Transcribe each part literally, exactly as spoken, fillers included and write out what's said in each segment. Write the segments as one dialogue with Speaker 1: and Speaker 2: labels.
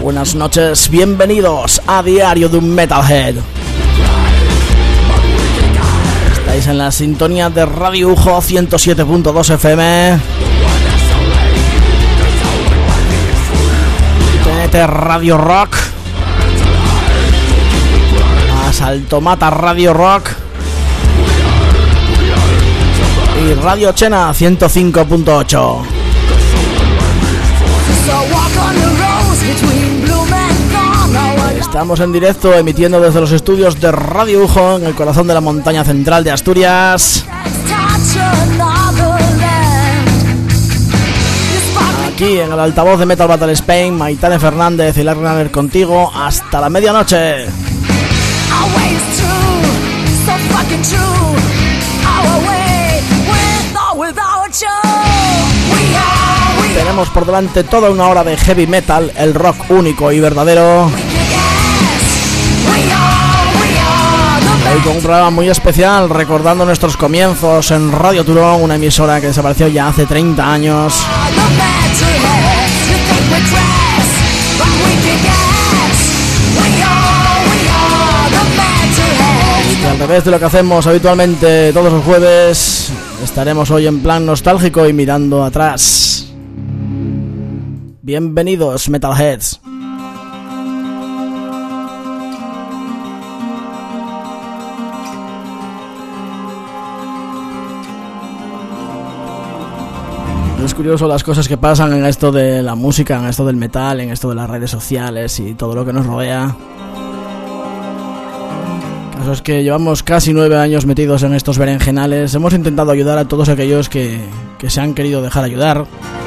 Speaker 1: buenas noches, bienvenidos a Diario de un Metalhead. Estáis en la sintonía de Radio Ujo ciento siete punto dos F M, T N T Radio Rock, Asalto Mata Radio Rock y Radio Chena ciento cinco punto ocho. Estamos en directo emitiendo desde los estudios de Radio Ujo en el corazón de la montaña central de Asturias. Aquí en el altavoz de Metal Battle Spain, Maitane Fernández y Larry Naner contigo hasta la medianoche. Tenemos por delante toda una hora de heavy metal, el rock único y verdadero. Hoy con un programa muy especial, recordando nuestros comienzos en Radio Turón, una emisora que desapareció ya hace treinta años. Y al revés de lo que hacemos habitualmente todos los jueves, estaremos hoy en plan nostálgico y mirando atrás. Bienvenidos, Metalheads. Es curioso las cosas que pasan en esto de la música, en esto del metal, en esto de las redes sociales y todo lo que nos rodea. El caso es que llevamos casi nueve años metidos en estos berenjenales. Hemos intentado ayudar a todos aquellos que, que se han querido dejar ayudar.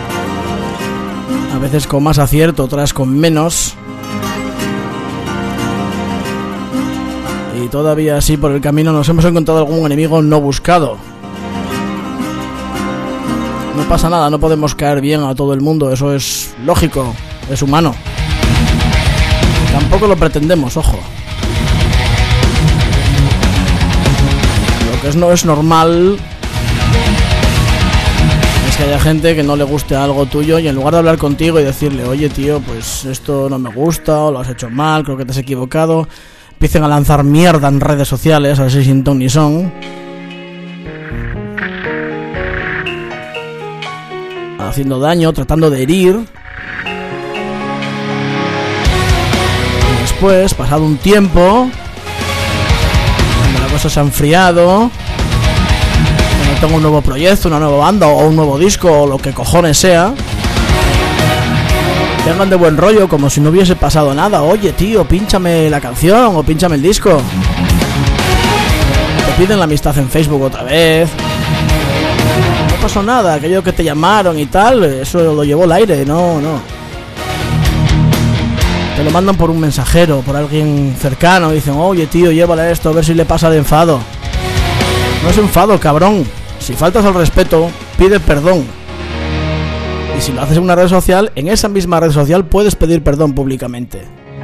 Speaker 1: A veces con más acierto, otras con menos. Y todavía así por el camino nos hemos encontrado algún enemigo no buscado. No pasa nada, no podemos caer bien a todo el mundo, eso es lógico, es humano. Tampoco lo pretendemos, ojo. Lo que es no es normal es que haya gente que no le guste algo tuyo y en lugar de hablar contigo y decirle, oye tío, pues esto no me gusta o lo has hecho mal, creo que te has equivocado, empiecen a lanzar mierda en redes sociales, a ver si sin ton ni son, haciendo daño, tratando de herir. Y después, pasado un tiempo, cuando la cosa se ha enfriado, cuando tengo un nuevo proyecto, una nueva banda o un nuevo disco o lo que cojones sea, tengan de buen rollo como si no hubiese pasado nada. Oye tío, pínchame la canción o pínchame el disco. Te piden la amistad en Facebook otra vez. No pasó nada, aquello que te llamaron y tal, eso lo llevó al aire, no, no. Te lo mandan por un mensajero, por alguien cercano, dicen, oye tío, llévale esto, a ver si le pasa de enfado. No es enfado, cabrón. Si faltas al respeto, pide perdón. Y si lo haces en una red social, en esa misma red social puedes pedir perdón públicamente.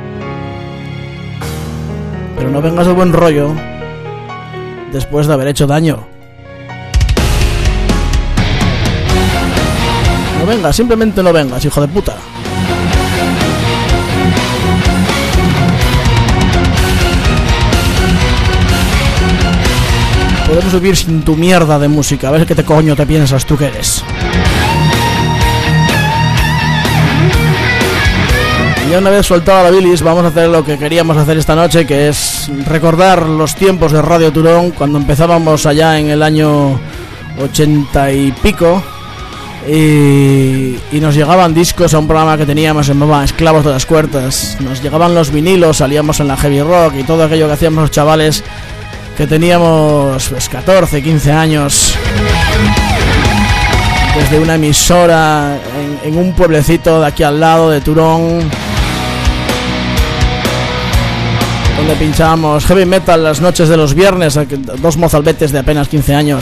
Speaker 1: Pero no vengas de buen rollo después de haber hecho daño. No vengas, simplemente no vengas, hijo de puta. Podemos vivir sin tu mierda de música, a ver qué te coño te piensas tú que eres. Y ya una vez soltada la bilis, vamos a hacer lo que queríamos hacer esta noche, que es recordar los tiempos de Radio Turón, cuando empezábamos allá en el año ochenta y pico. Y, y nos llegaban discos a un programa que teníamos, se llamaba Esclavos de las Cuerdas. Nos llegaban los vinilos, salíamos en la heavy rock y todo aquello que hacíamos los chavales que teníamos pues, catorce, quince años, desde una emisora en, en un pueblecito de aquí al lado de Turón, donde pinchábamos heavy metal las noches de los viernes, dos mozalbetes de apenas quince años.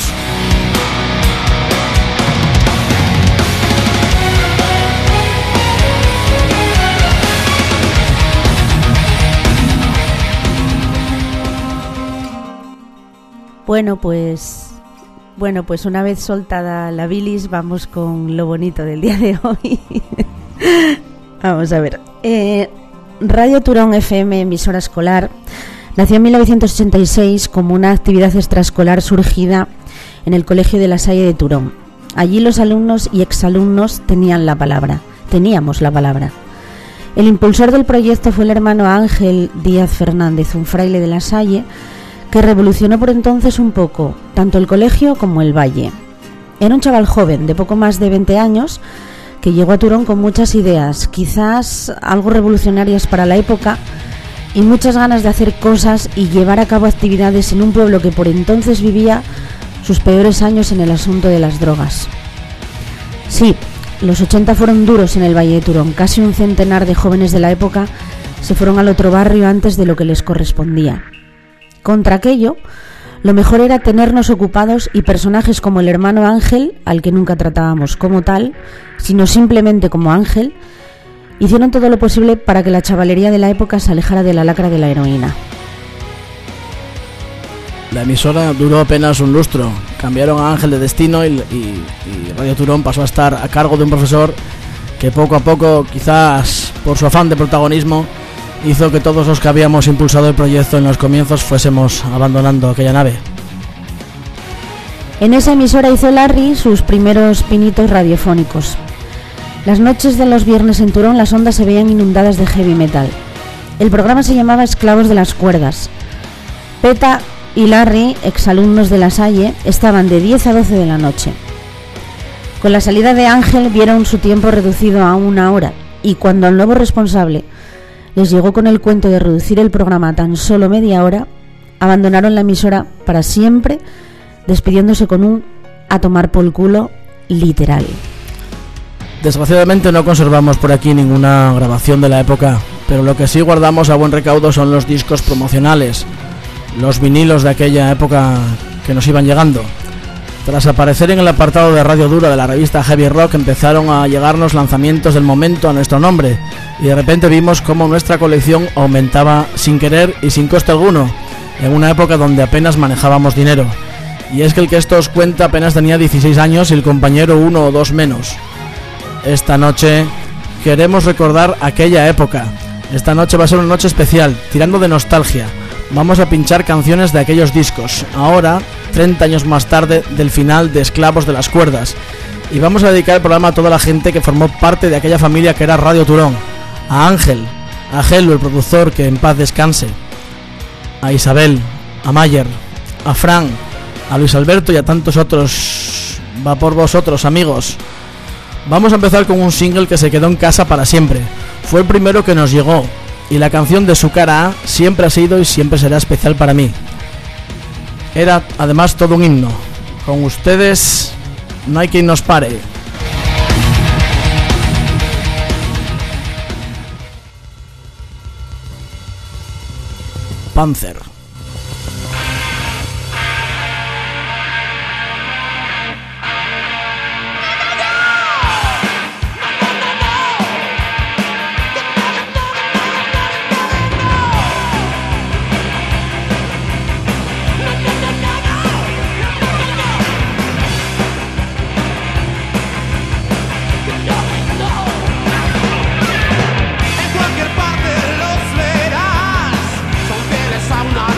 Speaker 2: Bueno, pues bueno, pues una vez soltada la bilis, vamos con lo bonito del día de hoy. Vamos a ver. Eh, Radio Turón F M, emisora escolar, nació en mil novecientos ochenta y seis como una actividad extraescolar surgida en el Colegio de la Salle de Turón. Allí los alumnos y exalumnos tenían la palabra, teníamos la palabra. El impulsor del proyecto fue el hermano Ángel Díaz Fernández, un fraile de la Salle, que revolucionó por entonces un poco tanto el colegio como el valle. Era un chaval joven, de poco más de veinte años, que llegó a Turón con muchas ideas, quizás algo revolucionarias para la época, y muchas ganas de hacer cosas y llevar a cabo actividades en un pueblo que por entonces vivía sus peores años en el asunto de las drogas. Sí, los ochenta fueron duros en el Valle de Turón. Casi un centenar de jóvenes de la época se fueron al otro barrio antes de lo que les correspondía. Contra aquello, lo mejor era tenernos ocupados y personajes como el hermano Ángel, al que nunca tratábamos como tal, sino simplemente como Ángel, hicieron todo lo posible para que la chavalería de la época se alejara de la lacra de la heroína.
Speaker 1: La emisora duró apenas un lustro. Cambiaron a Ángel de destino y, y, y Radio Turón pasó a estar a cargo de un profesor que poco a poco, quizás por su afán de protagonismo, hizo que todos los que habíamos impulsado el proyecto en los comienzos fuésemos abandonando aquella nave.
Speaker 2: En esa emisora hizo Larry sus primeros pinitos radiofónicos. Las noches de los viernes en Turón las ondas se veían inundadas de heavy metal. El programa se llamaba Esclavos de las Cuerdas. Peta y Larry, exalumnos de la Salle, estaban de diez a doce de la noche. Con la salida de Ángel vieron su tiempo reducido a una hora, y cuando el nuevo responsable les llegó con el cuento de reducir el programa a tan solo media hora, abandonaron la emisora para siempre, despidiéndose con un a tomar por culo literal.
Speaker 1: Desgraciadamente no conservamos por aquí ninguna grabación de la época, pero lo que sí guardamos a buen recaudo son los discos promocionales, los vinilos de aquella época que nos iban llegando. Tras aparecer en el apartado de Radio Dura de la revista Heavy Rock, empezaron a llegarnos lanzamientos del momento a nuestro nombre, y de repente vimos cómo nuestra colección aumentaba sin querer y sin coste alguno, en una época donde apenas manejábamos dinero. Y es que el que esto os cuenta apenas tenía dieciséis años y el compañero uno o dos menos. Esta noche queremos recordar aquella época. Esta noche va a ser una noche especial, tirando de nostalgia. Vamos a pinchar canciones de aquellos discos, ahora, treinta años más tarde del final de Esclavos de las Cuerdas. Y vamos a dedicar el programa a toda la gente que formó parte de aquella familia que era Radio Turón. A Ángel, a Gelo, el productor, que en paz descanse. A Isabel, a Mayer, a Fran, a Luis Alberto y a tantos otros. Va por vosotros, amigos. Vamos a empezar con un single que se quedó en casa para siempre. Fue el primero que nos llegó, y la canción de su cara A siempre ha sido y siempre será especial para mí. Era además todo un himno. Con ustedes, No hay quien nos pare. Panzer.
Speaker 3: En cualquier parte los verás, son fieles a una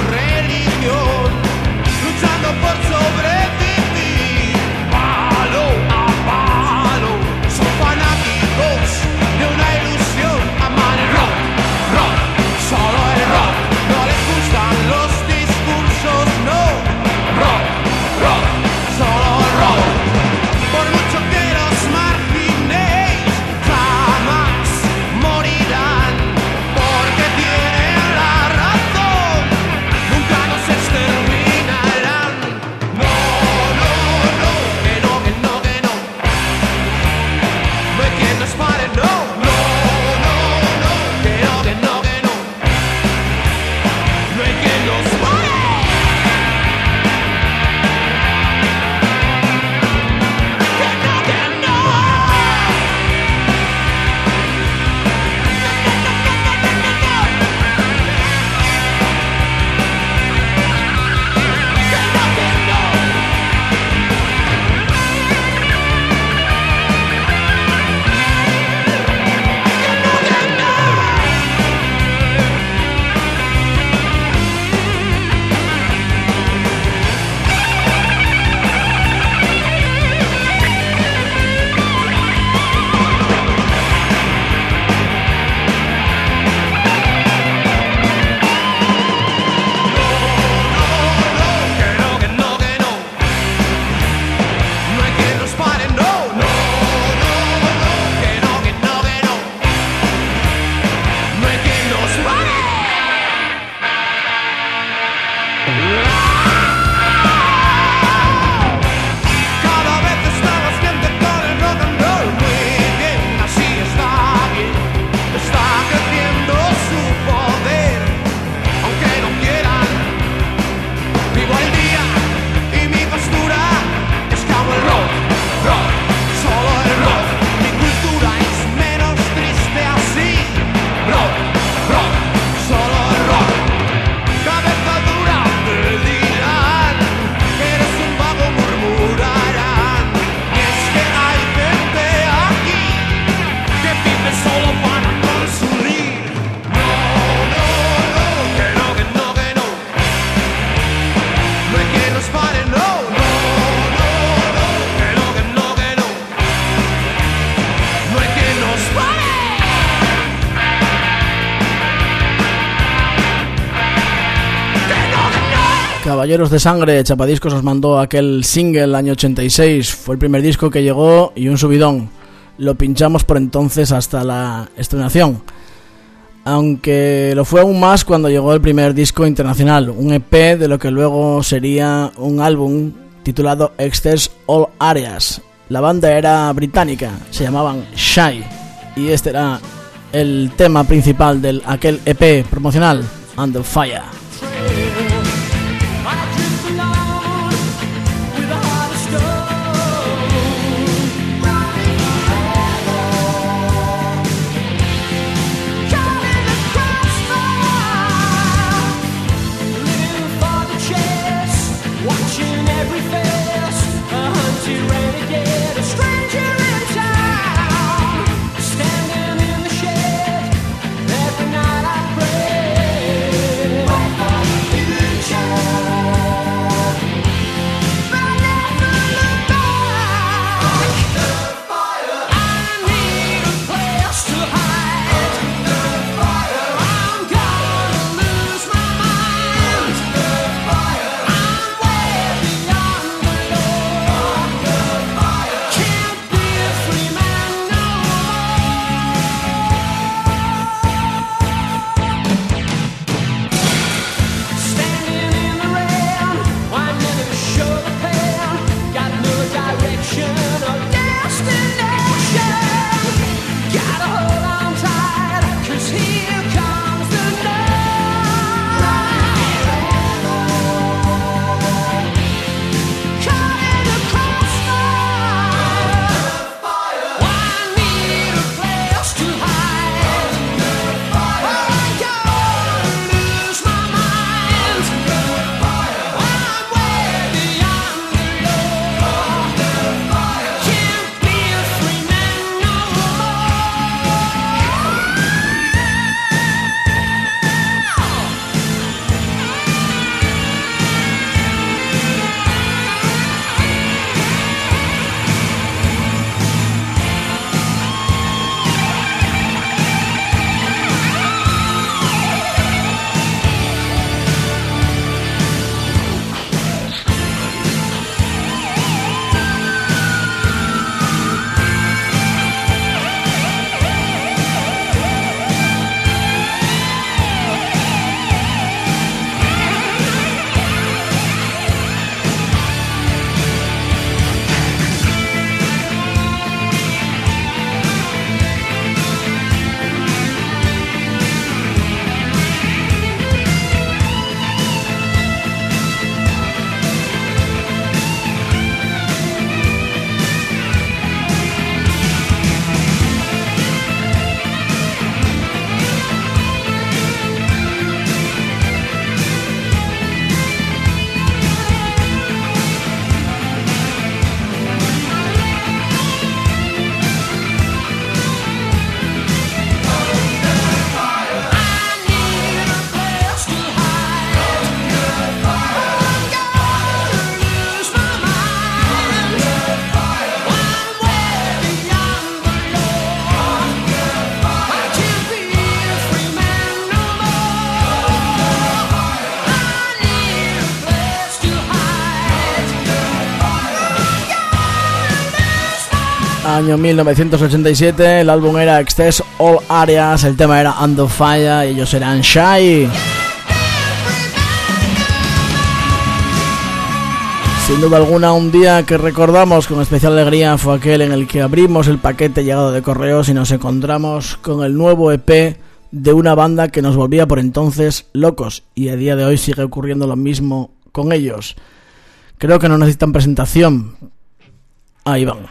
Speaker 1: Caballeros de Sangre, Chapadiscos os mandó aquel single año ochenta y seis. Fue el primer disco que llegó y un subidón. Lo pinchamos por entonces hasta la estrenación. Aunque lo fue aún más cuando llegó el primer disco internacional, un E P de lo que luego sería un álbum titulado Access All Areas. La banda era británica, se llamaban Shy, y este era el tema principal de aquel E P promocional, Under Fire. Año mil novecientos ochenta y siete, el álbum era Access All Areas, el tema era Under Fire y ellos eran Shy. Sin duda alguna, un día que recordamos con especial alegría fue aquel en el que abrimos el paquete llegado de correos y nos encontramos con el nuevo E P de una banda que nos volvía por entonces locos, y a día de hoy sigue ocurriendo lo mismo con ellos. Creo que no necesitan presentación. Ahí van.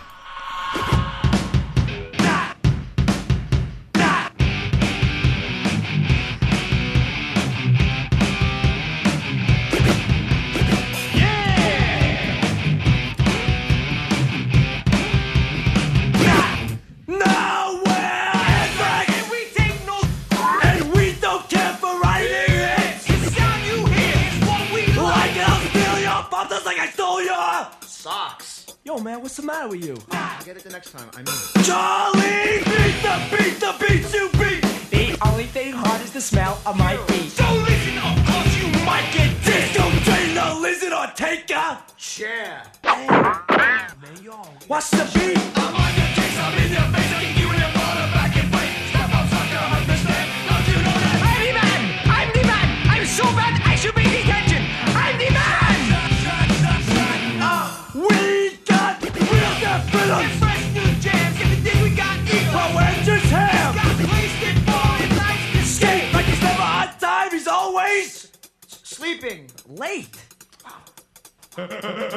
Speaker 3: Yo, man, what's the matter with you?
Speaker 4: I'll get it the next time, I mean.
Speaker 3: Charlie! Beat the beat, the beats you beat! The only thing hard is the smell of my feet. So listen up, cause you might get dissed. Don't say no
Speaker 4: chair.
Speaker 3: What's the beat? I'm on your case, I'm in your face, I kick you in your bottom back and fight. Step up, sucker, understand? Don't you know that? I'm the man! I'm the man! I'm so bad, I should be detention! I'm the man! Uh, we got real death villains! And fresh new jams, if you think we got equal, well, we're just ham! Got wasted for his life's escape, like he's never on time, he's always
Speaker 4: Sleeping late.
Speaker 3: They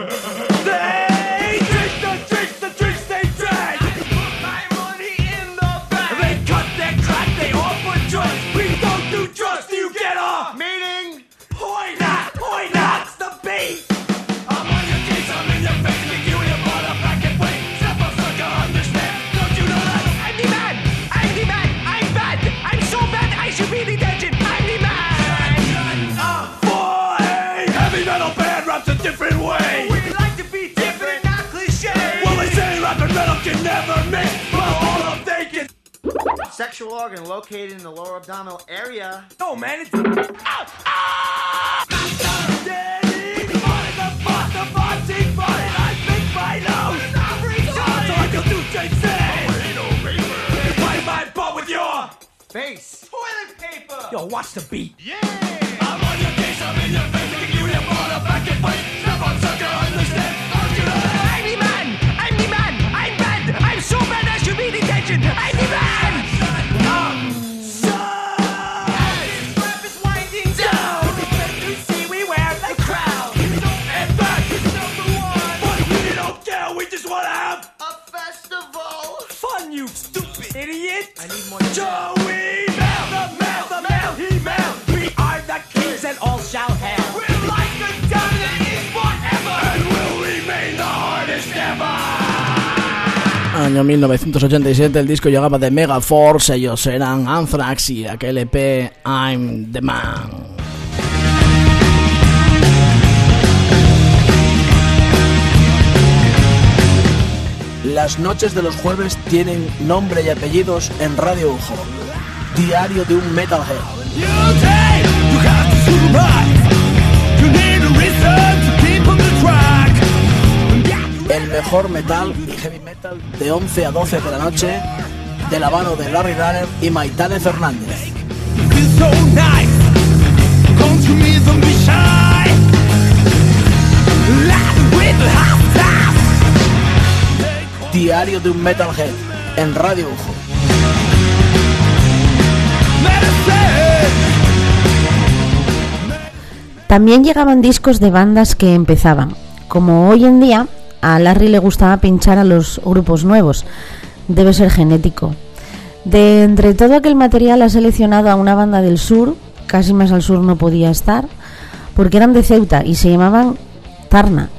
Speaker 3: drink the drinks, the drinks they drag. I put my money in the bag. They cut their crack, they offer drugs. We don't do drugs, do you get off?
Speaker 4: Meeting.
Speaker 3: Why not? Why not? It's the beat. I'm on your case, I'm in your face, kick you in your butt up back and wait. Step up, sucker, understand? Don't you know that? I'm the man. I'm the man. I'm bad. I'm so bad, I should be detention. I'm the man. Uh, boy, heavy metal band raps a different way. We like to be different, not cliche. Well, they say rap and metal can never mix, but all of they can.
Speaker 4: Sexual organ located in the lower abdominal area.
Speaker 3: No, man, it's. Ah! Ah! Daddy, body, the boss, the bossy body, I think my nose. So I can do J C. Fight my butt with your
Speaker 4: Face.
Speaker 3: toilet paper. Yo, watch the beat. Yeah. I'm on your case, I'm in your face, I kick you in your bottom back and fight. Step on, sucker, understand? Don't you know that? I'm the man. I'm the man. I'm bad. I'm so bad I should be detention. I'm the man. Um, so this rap is winding down. You see, we wear the crown. And that is number one. But we don't care. We just wanna have
Speaker 4: A festival.
Speaker 3: fun, you stupid idiot.
Speaker 4: I need more.
Speaker 3: Joey Mail, the mail, the mail, he mail. We are the kings and all shall hail. We're like the dominant is forever. And will remain the hardest ever.
Speaker 1: Año mil novecientos ochenta y siete, el disco llegaba de Megaforce, ellos eran Anthrax y aquel E P I'm the Man. Las noches de los jueves tienen nombre y apellidos en Radio Ujo. Diario de un Metalhead.
Speaker 3: You take, you have to survive. You need a reason to keep on the track.
Speaker 1: El mejor metal y heavy metal de once a doce de la noche, de la mano de Larry Runner y Maitane Fernández.
Speaker 3: Feel so nice. Come to me, don't be shy. Laugh with the half time.
Speaker 1: Diario de un Metalhead en Radio Ujo.
Speaker 2: También llegaban discos de bandas que empezaban. Como hoy en día, a Larry le gustaba pinchar a los grupos nuevos. Debe ser genético. De entre todo aquel material ha seleccionado a una banda del sur, casi más al sur no podía estar, porque eran de Ceuta y se llamaban Tarna.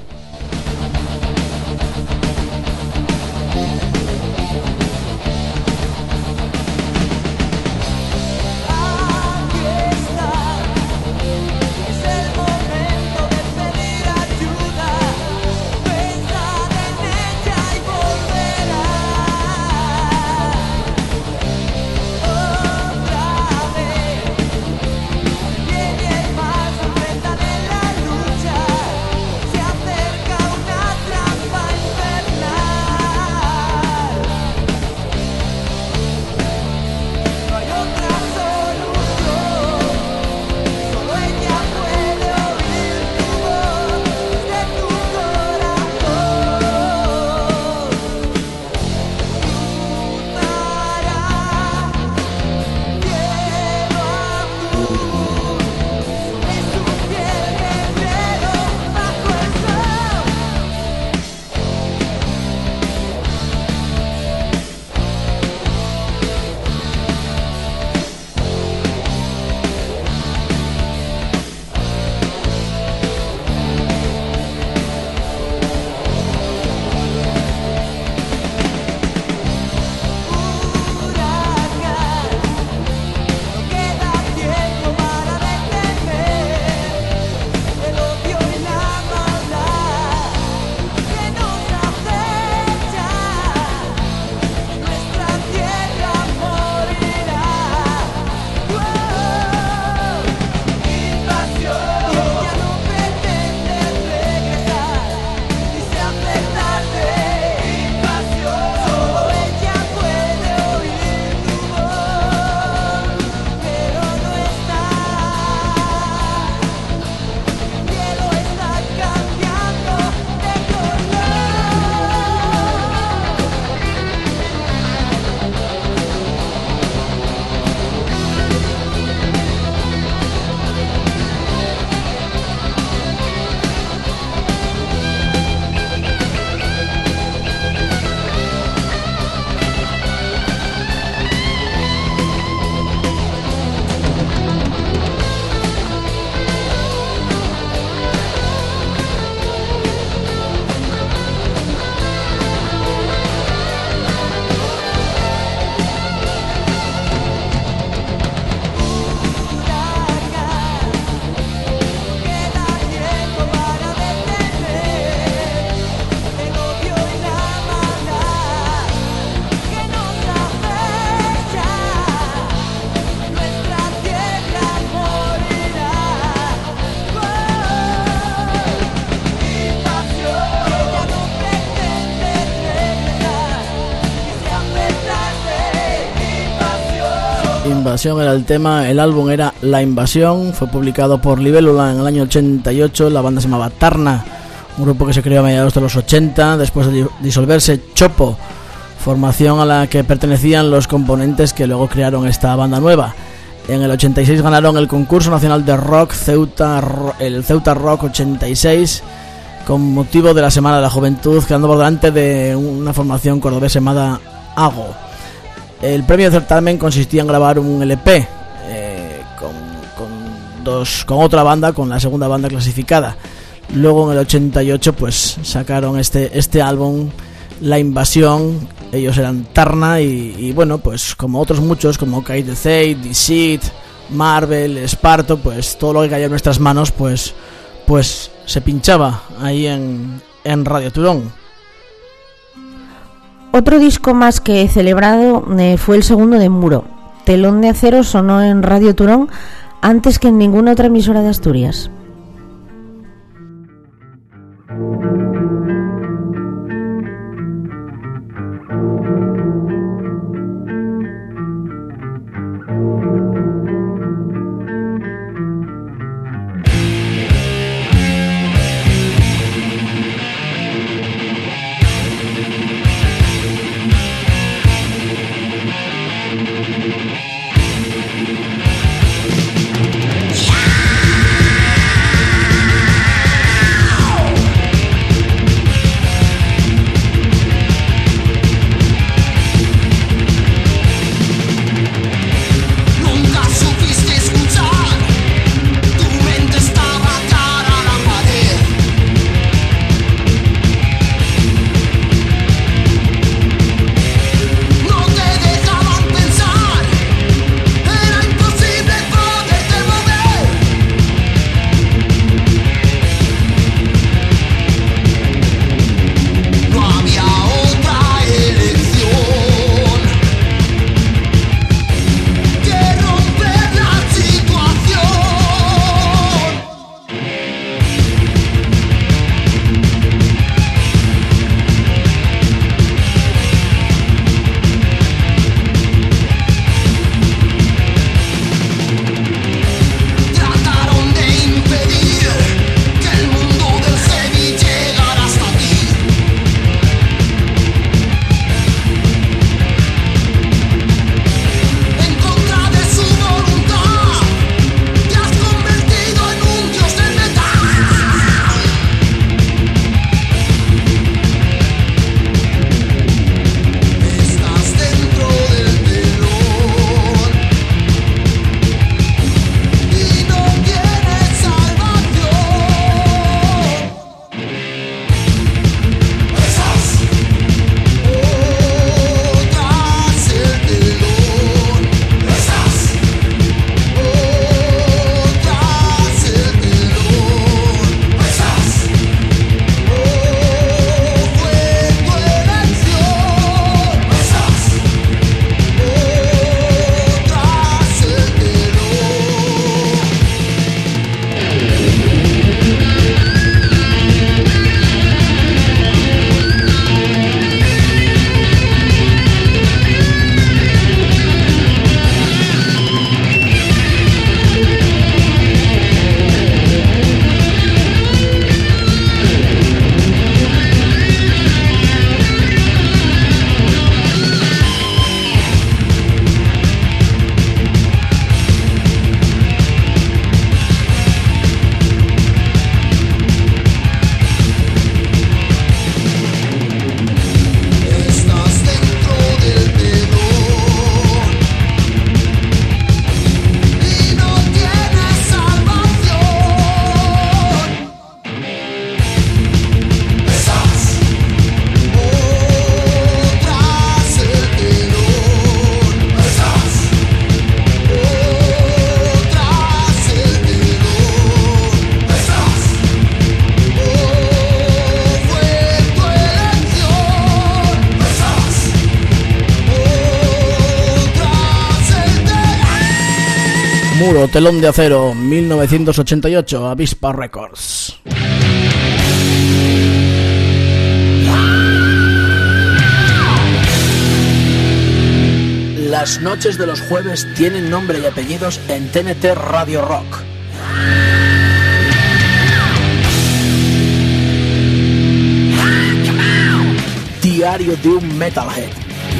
Speaker 5: Tiene el paso, enfrentan en la lucha.
Speaker 1: Invasión era el tema, el álbum era La Invasión, fue publicado por Libélula en el año ochenta y ocho, la banda se llamaba Tarna, un grupo que se creó a mediados de los ochenta, después de disolverse Chopo, formación a la que pertenecían los componentes que luego crearon esta banda nueva. En el ochenta y seis ganaron el concurso nacional de rock Ceuta, el Ceuta Rock ochenta y seis, con motivo de la Semana de la Juventud, quedando por delante de una formación cordobesa llamada Ago. El premio de certamen consistía en grabar un L P eh, con, con, dos, con otra banda, con la segunda banda clasificada. Luego en el ochenta y ocho pues sacaron este, este álbum, La Invasión. Ellos eran Tarna y, y bueno, pues como otros muchos, como Kite the Fate, Deceit, Marvel, Esparto, pues todo lo que cayó en nuestras manos pues, pues se pinchaba ahí en, en Radio Turón.
Speaker 2: Otro disco más que celebrado eh, fue el segundo de Muro. Telón de Acero sonó en Radio Turón antes que en ninguna otra emisora de Asturias.
Speaker 1: Muro, Telón de Acero, mil novecientos ochenta y ocho, Avispa Records. Las noches de los jueves tienen nombre y apellidos en T N T Radio Rock. Diario de un Metalhead.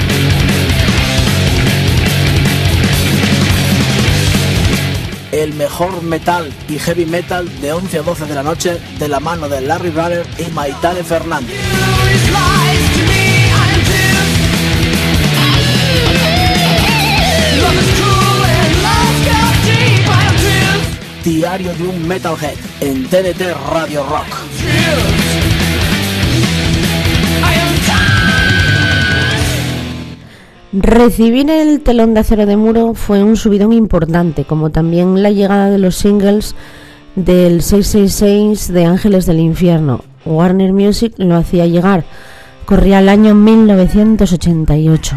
Speaker 1: El mejor metal y heavy metal de once a doce de la noche de la mano de Larry Brother y Maitane Fernández. Diario de un Metalhead en T N T Radio Rock.
Speaker 2: Recibir el telón de acero de Muro fue un subidón importante, como también la llegada de los singles del seiscientos sesenta y seis de Ángeles del Infierno. Warner Music lo hacía llegar. Corría el año mil novecientos ochenta y ocho.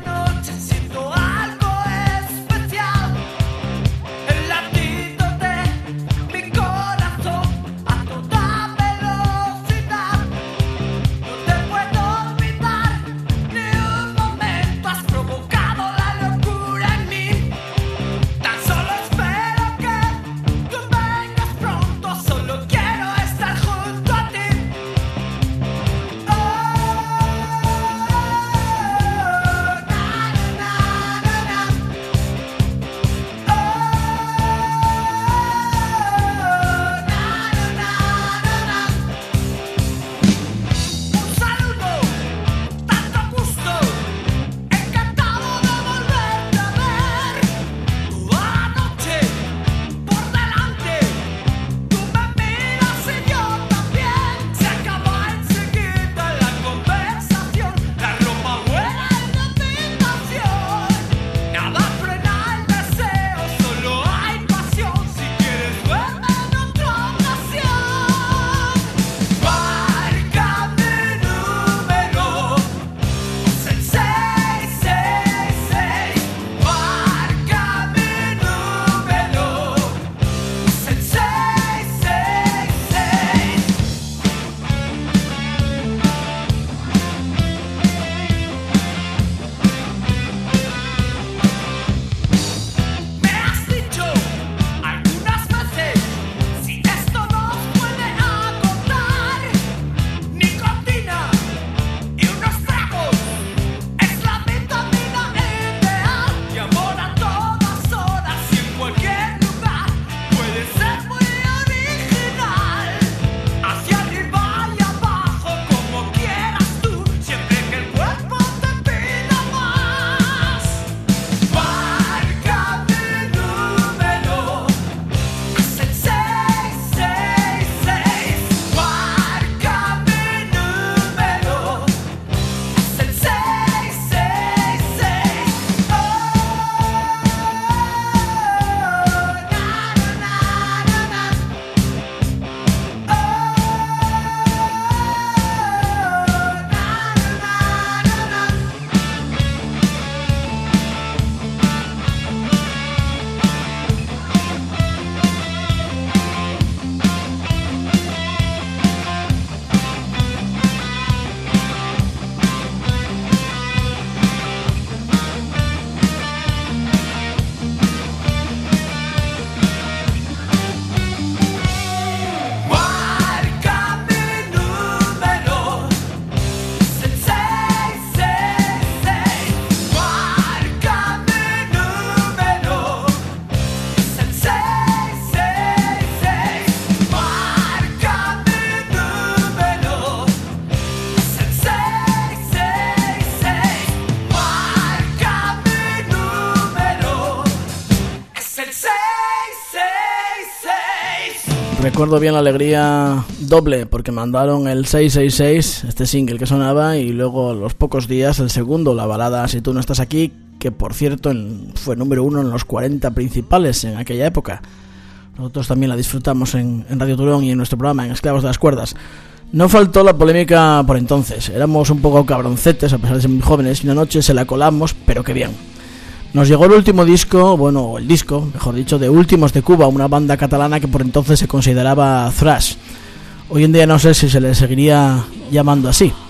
Speaker 1: Recuerdo bien la alegría doble porque mandaron el seiscientos sesenta y seis, este single que sonaba, y luego a los pocos días el segundo, la balada Si tú no estás aquí, que por cierto fue número uno en los cuarenta principales en aquella época. Nosotros también la disfrutamos en, en Radio Turón y en nuestro programa, en Esclavos de las Cuerdas. No faltó la polémica por entonces, éramos un poco cabroncetes a pesar de ser muy jóvenes, y una noche se la colamos, pero qué bien. Nos llegó el último disco, bueno, el disco, mejor dicho, de Últimos de Cuba, una banda catalana que por entonces se consideraba thrash. Hoy en día no sé si se le seguiría llamando así.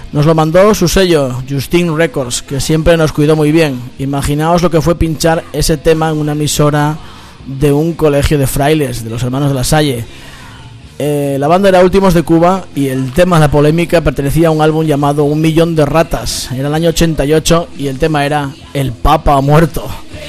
Speaker 1: Nos lo mandó su sello, Justin Records, que siempre nos cuidó muy bien. Imaginaos lo que fue pinchar ese tema en una emisora de un colegio de frailes, de los hermanos de la Salle. Eh, la banda era Últimos de Cuba y el tema de la polémica pertenecía a un álbum llamado Un Millón de Ratas. Era el año ochenta y ocho y el tema era El Papa ha muerto.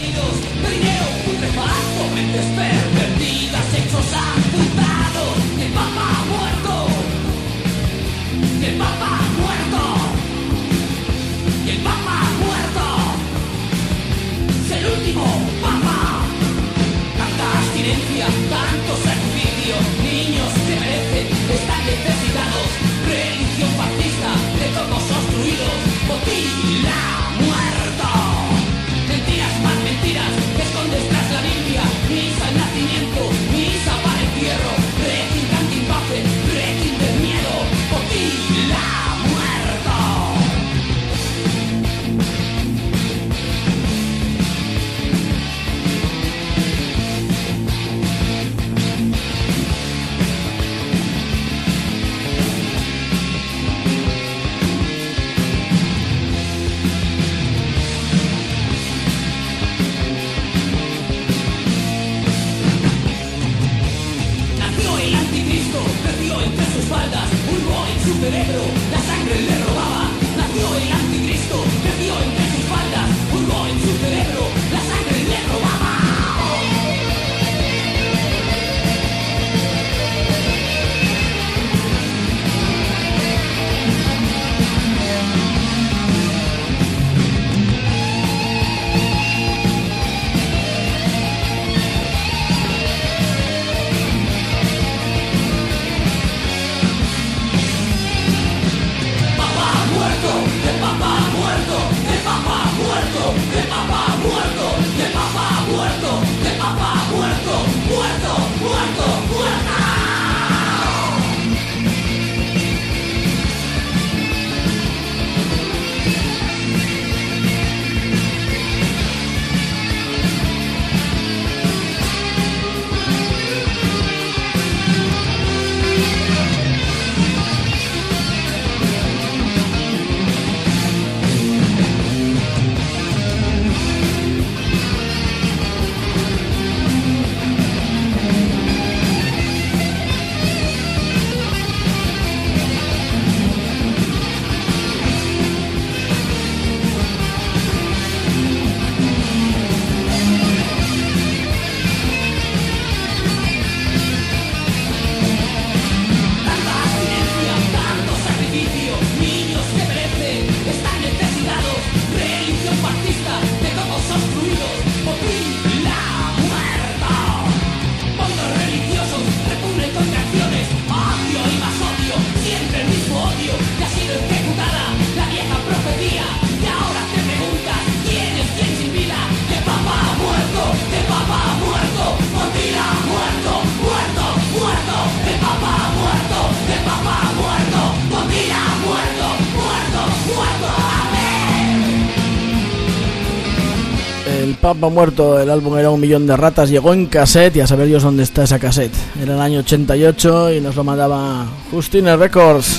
Speaker 1: Papa muerto, el álbum era Un Millón de Ratas, llegó en cassette y a saber Dios dónde está esa cassette. Era el año ochenta y ocho y nos lo mandaba Justin Records.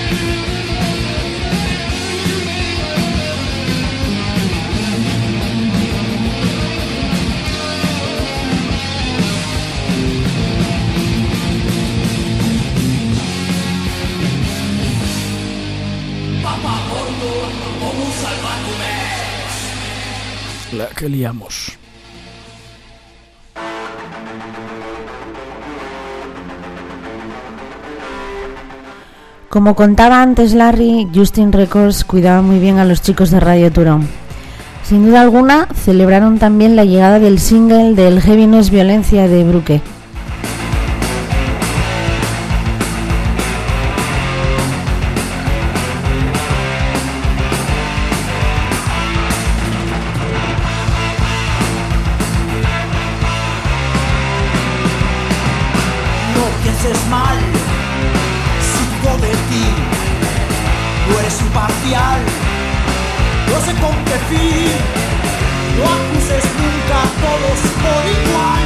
Speaker 1: La que liamos.
Speaker 2: Como contaba antes Larry, Justin Records cuidaba muy bien a los chicos de Radio Turón. Sin duda alguna, celebraron también la llegada del single del Heavy No Es Violencia de Brooke.
Speaker 5: Mal, supo de ti, tú eres imparcial, no sé con qué fin, no acuses nunca a todos por igual,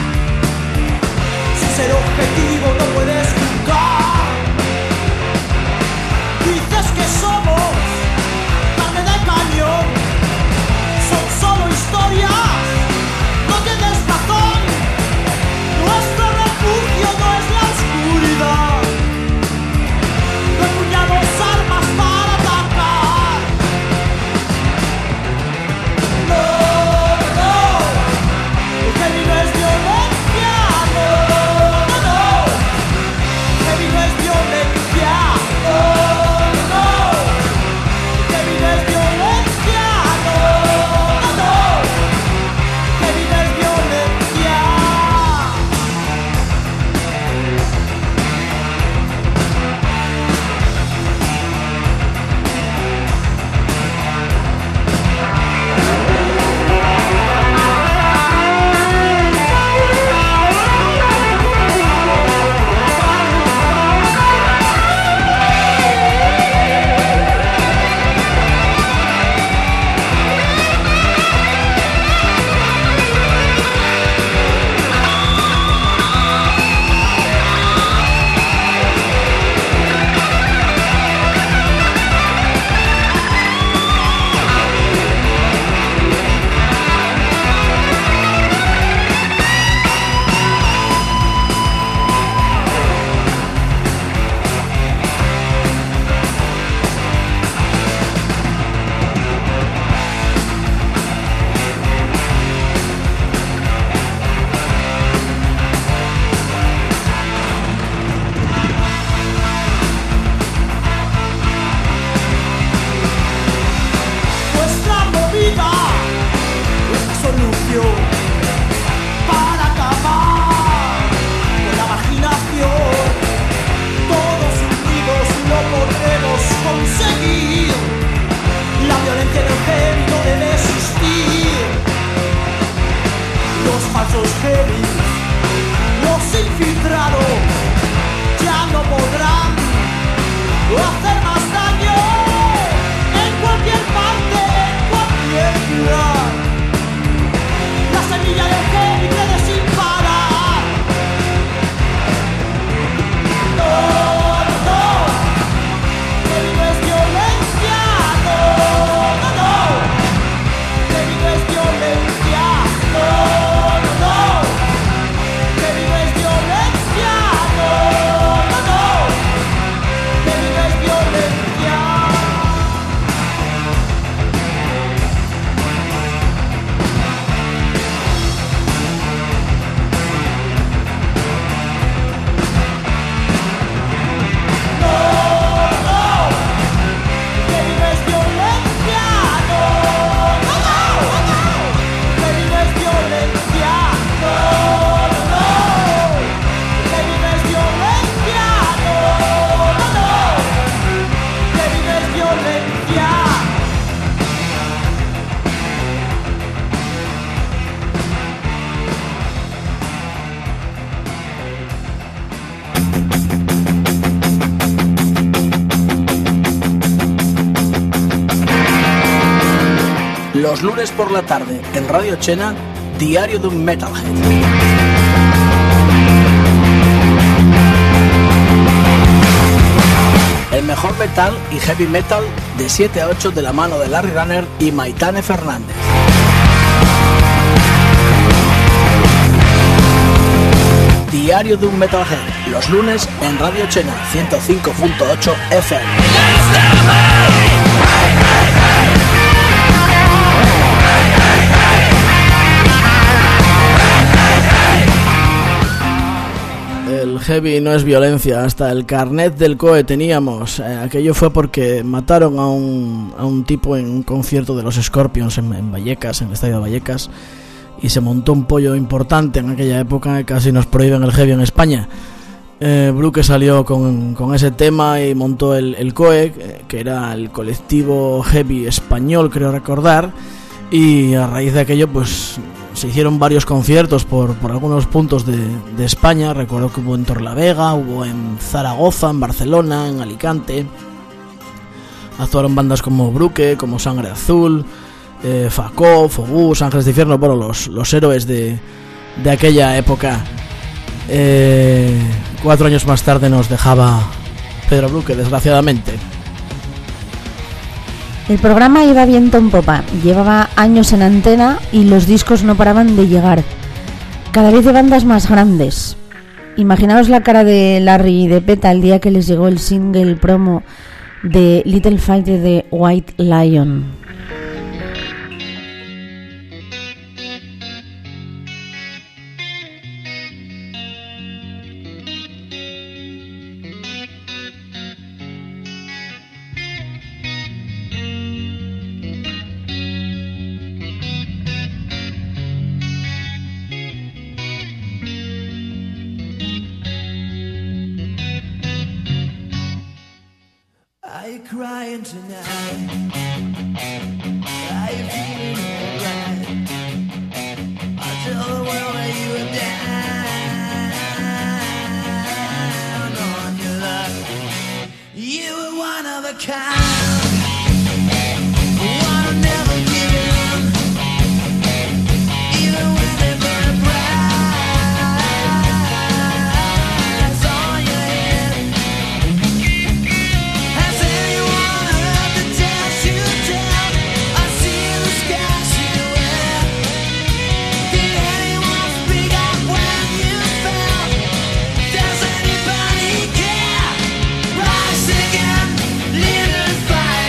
Speaker 5: sin ser objetivo no puedes juzgar, dices que somos sus genes. Los infiltrados ya no podrán hacer más daño en cualquier parte, en cualquier ciudad. La semilla del gen crece sin parar. No, no, no, que no es violencia. No, no, no, que no es violencia. No, no, no, que no es violencia. No, no, no, que no es violencia.
Speaker 1: Los lunes por la tarde en Radio Chena, Diario de un Metalhead. El mejor metal y heavy metal de siete a ocho de la mano de Larry Runner y Maitane Fernández. Diario de un Metalhead, los lunes en Radio Chena ciento cinco punto ocho F M. El heavy no es violencia, hasta el carnet del C O E teníamos. Eh, aquello fue porque mataron a un, a un tipo en un concierto de los Scorpions en, en Vallecas, en el estadio de Vallecas, y se montó un pollo importante en aquella época, casi nos prohíben el heavy en España. Eh, Bruque salió con, con ese tema y montó el, el C O E, que era el colectivo heavy español, creo recordar, y a raíz de aquello pues se hicieron varios conciertos por, por algunos puntos de, de España. Recuerdo que hubo en Torlavega, hubo en Zaragoza, en Barcelona, en Alicante. Actuaron bandas como Bruque, como Sangre Azul, eh, Facó, Fobús, Ángeles de Infierno, bueno, los, los héroes de, de aquella época. Eh, cuatro años más tarde nos dejaba Pedro Bruque, desgraciadamente.
Speaker 2: El programa iba viento en popa, llevaba años en antena y los discos no paraban de llegar, cada vez de bandas más grandes. Imaginaos la cara de Larry y de Peta el día que les llegó el single promo de Little Fighter de White Lion.
Speaker 5: Crying tonight, are you feeling alright? I tell the world that you were down on your luck. You were one of a kind, one who never give in, even when they put a price on your head. Has anyone heard the tales you tell? I see the skies you wear. Did anyone speak up when you fell? Does anybody care? Rise again, little fire.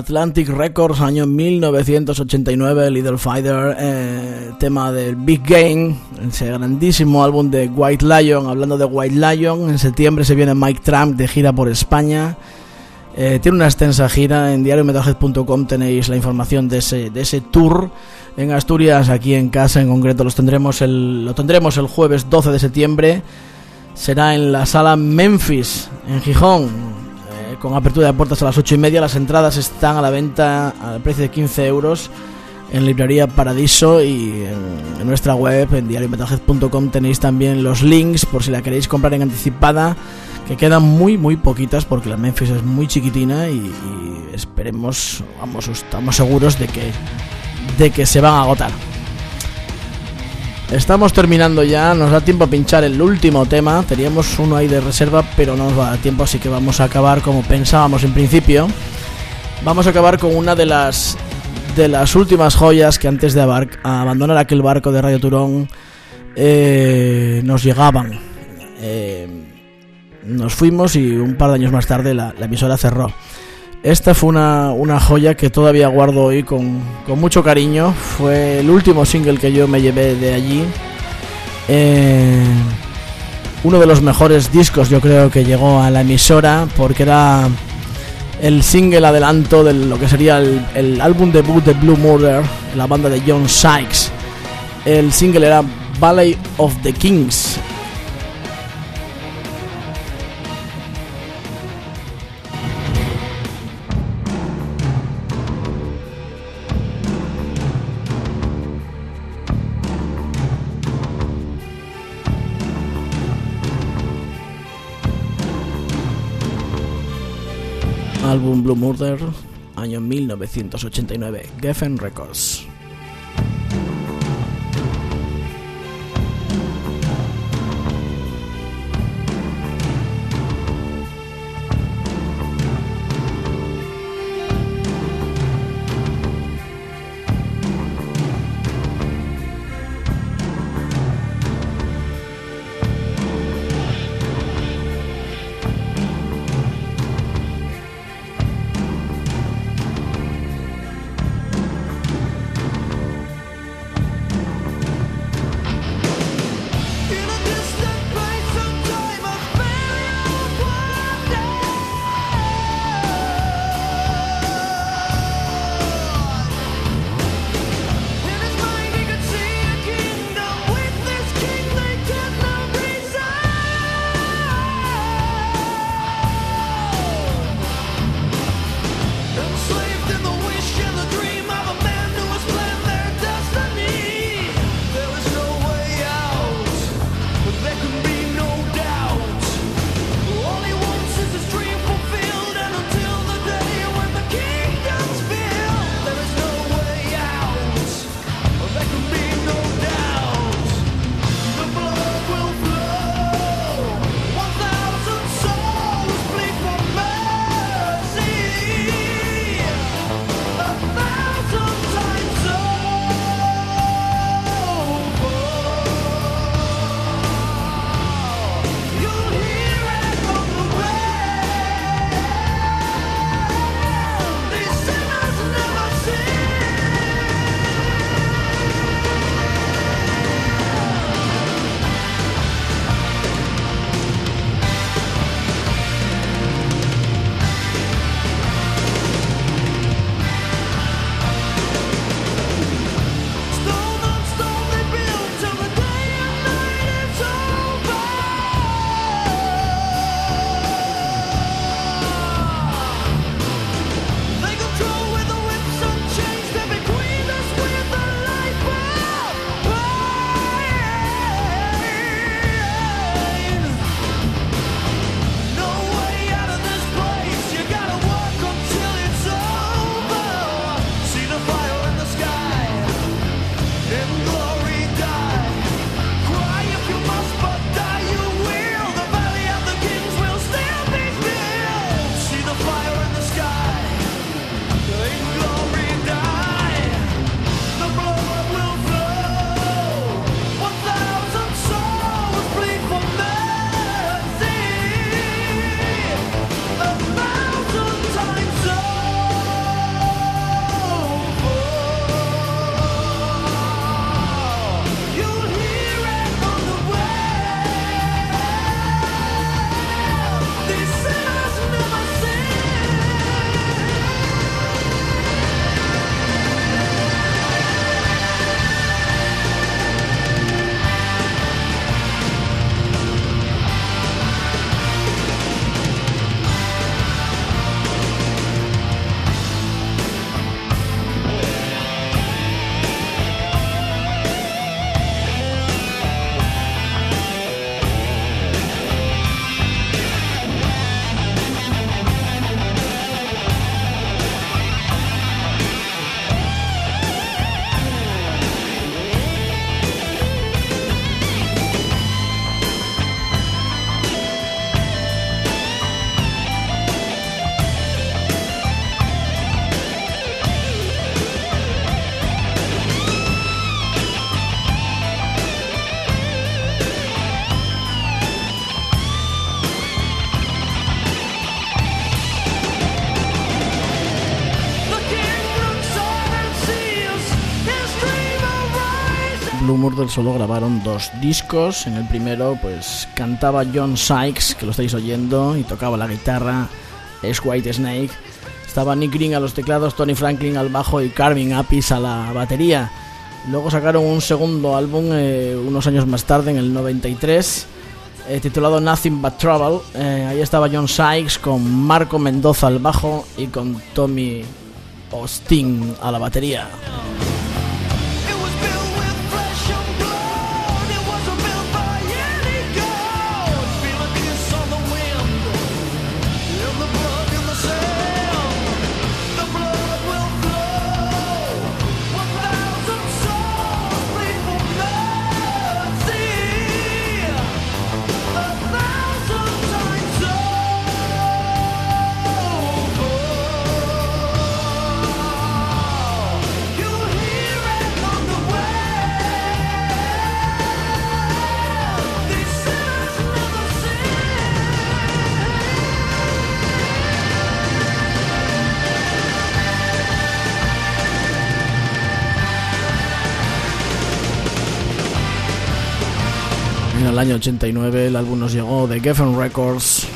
Speaker 1: Atlantic Records, año mil novecientos ochenta y nueve, Little Fighter, eh, tema del Big Game, ese grandísimo álbum de White Lion. Hablando de White Lion, en septiembre se viene Mike Trump de gira por España. Eh, tiene una extensa gira. En diario metalhead punto com tenéis la información de ese, de ese tour en Asturias. Aquí en casa en concreto los tendremos el, lo tendremos el jueves doce de septiembre. Será en la sala Memphis, en Gijón, eh, con apertura de puertas a las ocho y media. Las entradas están a la venta al precio de quince euros en Librería Paradiso, y en, en nuestra web, en diario metalhead punto com, tenéis también los links por si la queréis comprar en anticipada, que quedan muy muy poquitas porque la Memphis es muy chiquitina, y, y esperemos, vamos, estamos seguros de que, de que se van a agotar. Estamos terminando ya, nos da tiempo a pinchar el último tema. Teníamos uno ahí de reserva, pero no nos va a dar tiempo, así que vamos a acabar como pensábamos en principio. Vamos a acabar con una de las de las últimas joyas que antes de abar- abandonar aquel barco de Radio Turón eh, nos llegaban. Eh, nos fuimos y un par de años más tarde la, la emisora cerró. Esta fue una, una joya que todavía guardo hoy con, con mucho cariño. Fue el último single que yo me llevé de allí. Eh, uno de los mejores discos, yo creo, que llegó a la emisora, porque era el single adelanto de lo que sería el, el álbum debut de Blue Murder, la banda de John Sykes. El single era Valley of the Kings. Álbum Blue Murder, año mil novecientos ochenta y nueve, Geffen Records. Blue Murder solo grabaron dos discos. En el primero pues cantaba John Sykes, que lo estáis oyendo, y tocaba la guitarra, es White Snake. Estaba Nick Green a los teclados, Tony Franklin al bajo y Carvin Apis a la batería. Luego sacaron un segundo álbum eh, unos años más tarde, en el noventa y tres, eh, titulado Nothing But Trouble. Eh, ahí estaba John Sykes con Marco Mendoza al bajo y con Tommy Austin a la batería. En el año ochenta y nueve el álbum nos llegó de Geffen Records.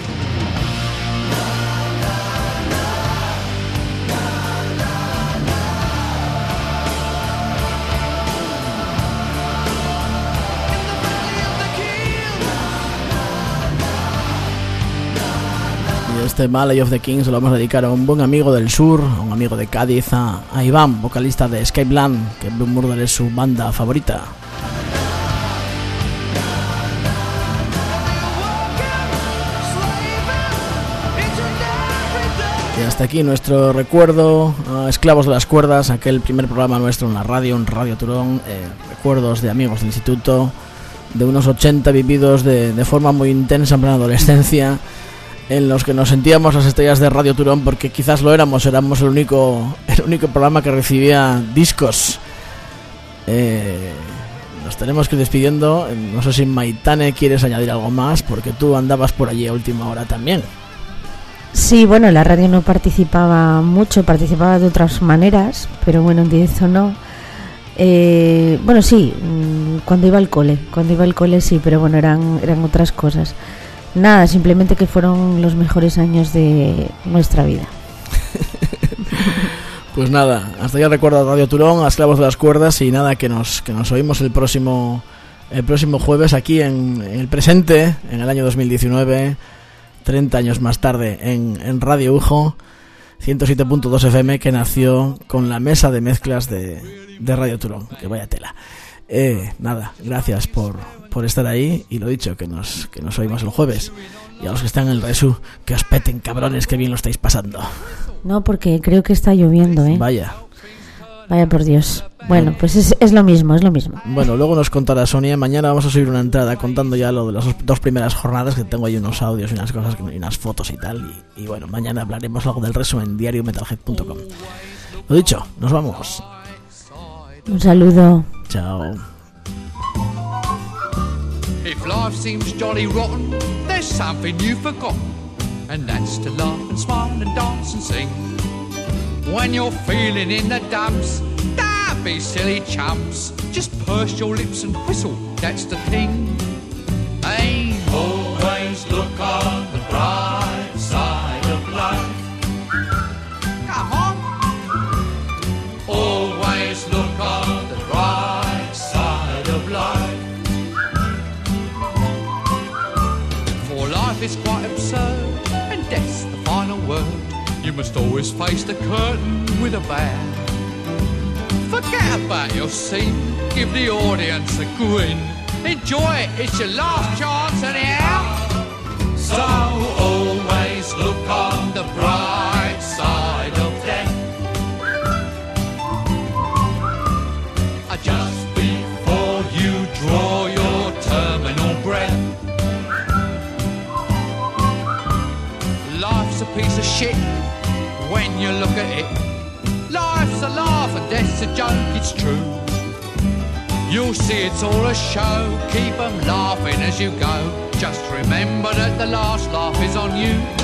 Speaker 1: Y este Valley of the Kings se lo vamos a dedicar a un buen amigo del sur, a un amigo de Cádiz, a, a Iván, vocalista de Escape Land, que Blue Murder es su banda favorita. Y hasta aquí nuestro recuerdo a Esclavos de las Cuerdas, aquel primer programa nuestro en la radio, en Radio Turón, eh, recuerdos de amigos del instituto, de unos ochenta vividos de, de forma muy intensa en plena adolescencia, en los que nos sentíamos las estrellas de Radio Turón, porque quizás lo éramos, éramos el único, el único programa que recibía discos. Eh, nos tenemos que ir despidiendo. No sé si Maitane quieres añadir algo más, porque tú andabas por allí a última hora también.
Speaker 2: Sí, bueno, la radio no participaba mucho, participaba de otras maneras, pero bueno, en directo no. Eh, bueno, sí, cuando iba al cole, cuando iba al cole sí, pero bueno, eran, eran otras cosas. Nada, simplemente que fueron los mejores años de nuestra vida.
Speaker 1: Pues nada, hasta ya recuerdo Radio Turón, a Esclavos de las Cuerdas, y nada, que nos, que nos oímos el próximo, el próximo jueves aquí en, en el presente, en el año dos mil diecinueve. treinta años más tarde en, en Radio Ujo ciento siete punto dos F M, que nació con la mesa de mezclas de, de Radio Turón, que vaya tela. Eh, nada, gracias por, por estar ahí, y lo dicho, que nos, que nos oímos el jueves. Y a los que están en el Resu, que os peten, cabrones, que bien lo estáis pasando.
Speaker 2: No, porque creo que está lloviendo, ¿eh?
Speaker 1: Vaya.
Speaker 2: Vaya por Dios. Bueno, pues es, es lo mismo, es lo mismo.
Speaker 1: Bueno, luego nos contará Sonia. Mañana vamos a subir una entrada contando ya lo de las dos primeras jornadas, que tengo ahí unos audios y unas cosas, y unas fotos y tal. Y, y bueno, mañana hablaremos algo del resumen en diario metalhead punto com. Lo dicho, nos vamos.
Speaker 2: Un saludo.
Speaker 1: Chao.
Speaker 3: If life seems jolly rotten, there's something you've forgotten, and that's to laugh and smile and dance and sing. When you're feeling in the dumps, don't be silly chumps. Just purse your lips and whistle, that's the thing. Hey, always look on the bright side of life. Come on. Always look on the bright side of life. For life is quite absurd, and death's the final word. You must always face the curtain with a bow. Forget about your scene, give the audience a grin. Enjoy it, it's your last chance anyhow. So always look on the bright side of death. Just before you draw your terminal breath. Life's a piece of shit when you look at it. Life's a laugh and death's a joke, it's true. You'll see it's all a show, keep 'em laughing as you go. Just remember that the last laugh is on you.